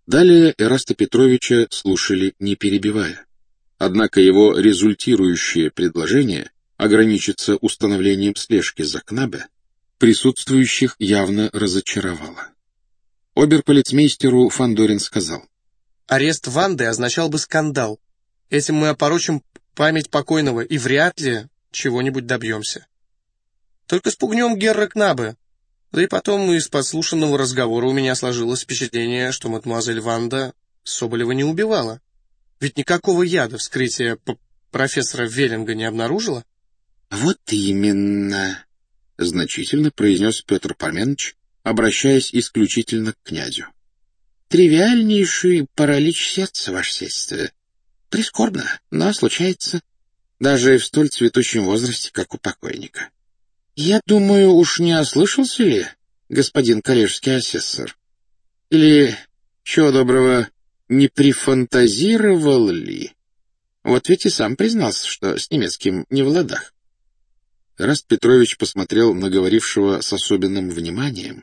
Далее Эраста Петровича слушали, не перебивая. Однако его результирующее предложение ограничиться установлением слежки за Кнабе присутствующих явно разочаровало. Оберполицмейстеру Фандорин сказал: «Арест Ванды означал бы скандал. Этим мы опорочим память покойного и вряд ли чего-нибудь добьемся. Только спугнем Герра Кнабе. Да и потом из подслушанного разговора у меня сложилось впечатление, что мадемуазель Ванда Соболева не убивала. Ведь никакого яда вскрытие профессора Веллинга не обнаружило». «Вот именно», — значительно произнес Петр Парменыч, обращаясь исключительно к князю. «Тривиальнейший паралич сердца, ваше сельство. Прискорбно, но случается даже в столь цветущем возрасте, как у покойника. Я думаю, уж не ослышался ли, господин коллежский асессор? Или, чего доброго, не прифантазировал ли? Вот ведь и сам признался, что с немецким не в ладах». Эраст Петрович посмотрел на говорившего с особенным вниманием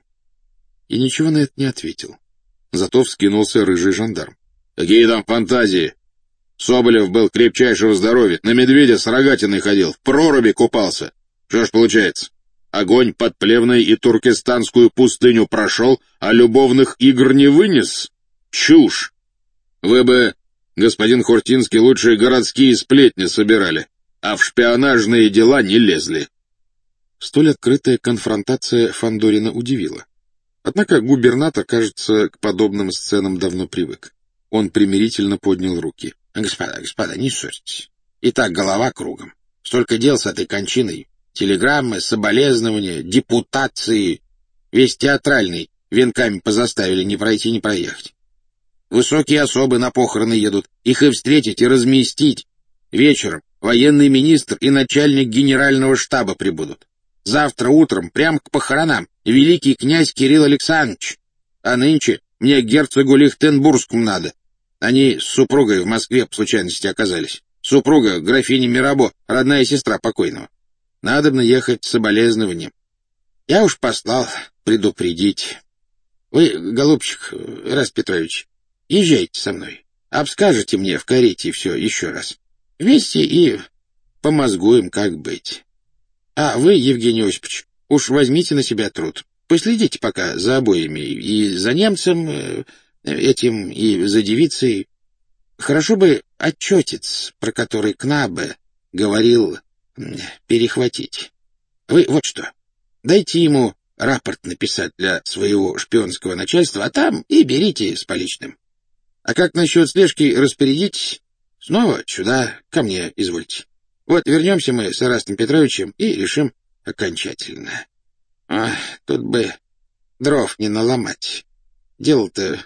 и ничего на это не ответил. Зато вскинулся рыжий жандарм. «Какие там фантазии? Соболев был крепчайшего здоровья, на медведя с рогатиной ходил, в проруби купался. Что ж получается? Огонь под Плевной и Туркестанскую пустыню прошел, а любовных игр не вынес? Чушь! Вы бы, господин Хортинский, лучшие городские сплетни собирали, а в шпионажные дела не лезли». Столь открытая конфронтация Фандорина удивила. Однако губернатор, кажется, к подобным сценам давно привык. Он примирительно поднял руки. Господа, не ссорьтесь. И так голова кругом. Столько дел с этой кончиной. Телеграммы, соболезнования, депутации. Весь театральный венками позаставили не пройти, не проехать. Высокие особы на похороны едут. Их и встретить, и разместить. Вечером военный министр и начальник генерального штаба прибудут. Завтра утром, прямо к похоронам, великий князь Кирилл Александрович. А нынче мне к герцогу Лихтенбургскому надо. Они с супругой в Москве по случайности оказались. Супруга графиня Мирабо, родная сестра покойного. Надобно ехать с соболезнованием. Я уж послал предупредить. Вы, голубчик, Эраст Петрович, езжайте со мной. Обскажете мне в карете все еще раз. Вместе и помозгуем, как быть. А вы, Евгений Осипович, уж возьмите на себя труд. Последите пока за обоими, и за немцем этим, и за девицей. Хорошо бы отчетец, про который Кнабе говорил, перехватить. Вы вот что, дайте ему рапорт написать для своего шпионского начальства, а там и берите с поличным. А как насчет слежки распорядитесь, снова сюда, ко мне извольте. Вот вернемся мы с Эрастом Петровичем и решим окончательно. Тут бы дров не наломать. Дело-то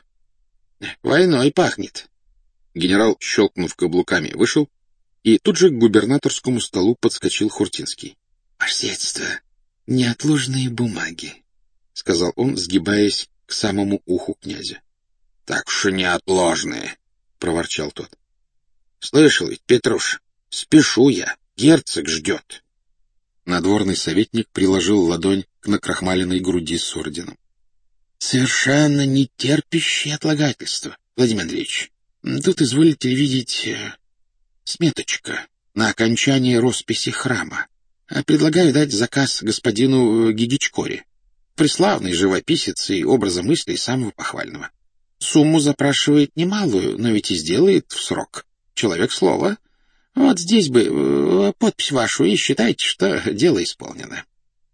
войной пахнет». Генерал, щелкнув каблуками, вышел, и тут же к губернаторскому столу подскочил Хортинский. «Ваше сельство, неотложные бумаги», — сказал он, сгибаясь к самому уху князя. «Так уж и неотложные», — проворчал тот. «Слышал ведь, Петруш, спешу я, герцог ждет». Надворный советник приложил ладонь к накрахмаленной груди с орденом. «Совершенно не терпящее отлагательство, Владимир Андреевич. Тут, изволите видеть, сметочка на окончание росписи храма. Предлагаю дать заказ господину Гигичкоре. Преславный живописец и образа мыслей самого похвального. Сумму запрашивает немалую, но ведь и сделает в срок. Человек слова. Вот здесь бы подпись вашу, и считайте, что дело исполнено».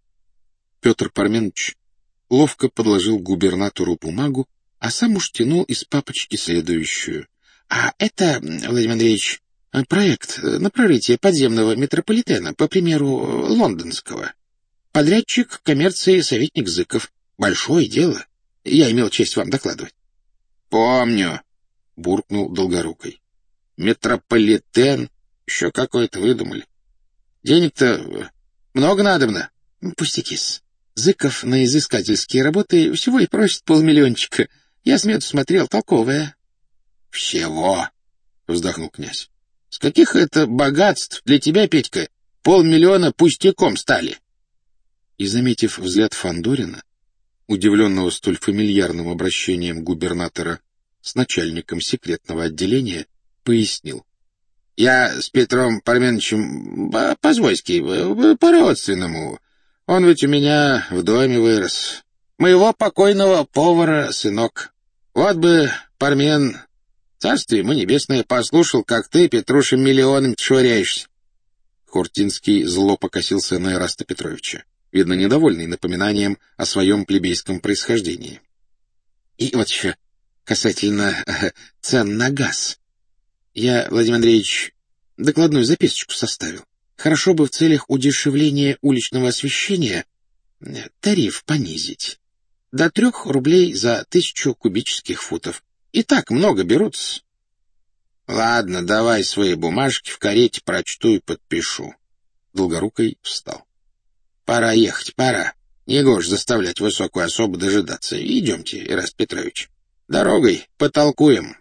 Петр Парменыч ловко подложил губернатору бумагу, а сам уж тянул из папочки следующую. «А это, Владимир Андреевич, проект на прорытие подземного метрополитена, по примеру лондонского. Подрядчик коммерции советник Зыков. Большое дело. Я имел честь вам докладывать». «Помню», — буркнул Долгорукой. «Метрополитен еще какой-то выдумали. Денег-то много надобно». «Пустяки-с. Зыков на изыскательские работы всего и просит 500 000. Я смету смотрел, толковая». «Всего?» — вздохнул князь. «С каких это богатств для тебя, Петька, 500 000 пустяком стали?» И, заметив взгляд Фандорина, удивленного столь фамильярным обращением губернатора с начальником секретного отделения, пояснил. «Я с Петром Парменовичем по-свойски, по-родственному. Он ведь у меня в доме вырос. Моего покойного повара сынок. Вот бы Пармен, царствие ему небесное, послушал, как ты, Петруша, миллионами швыряешься». Хортинский зло покосился на Эраста Петровича, видно, недовольный напоминанием о своем плебейском происхождении. «И вот еще касательно цен на газ. Я, Владимир Андреевич, докладную записочку составил. Хорошо бы в целях удешевления уличного освещения тариф понизить. До 3 рублей за 1000 кубических футов. И так много берутся». «Ладно, давай свои бумажки, в карете прочту и подпишу». Долгорукой встал. «Пора ехать, пора. Негоже заставлять высокую особу дожидаться. Идемте, Ираст Петрович. Дорогой потолкуем».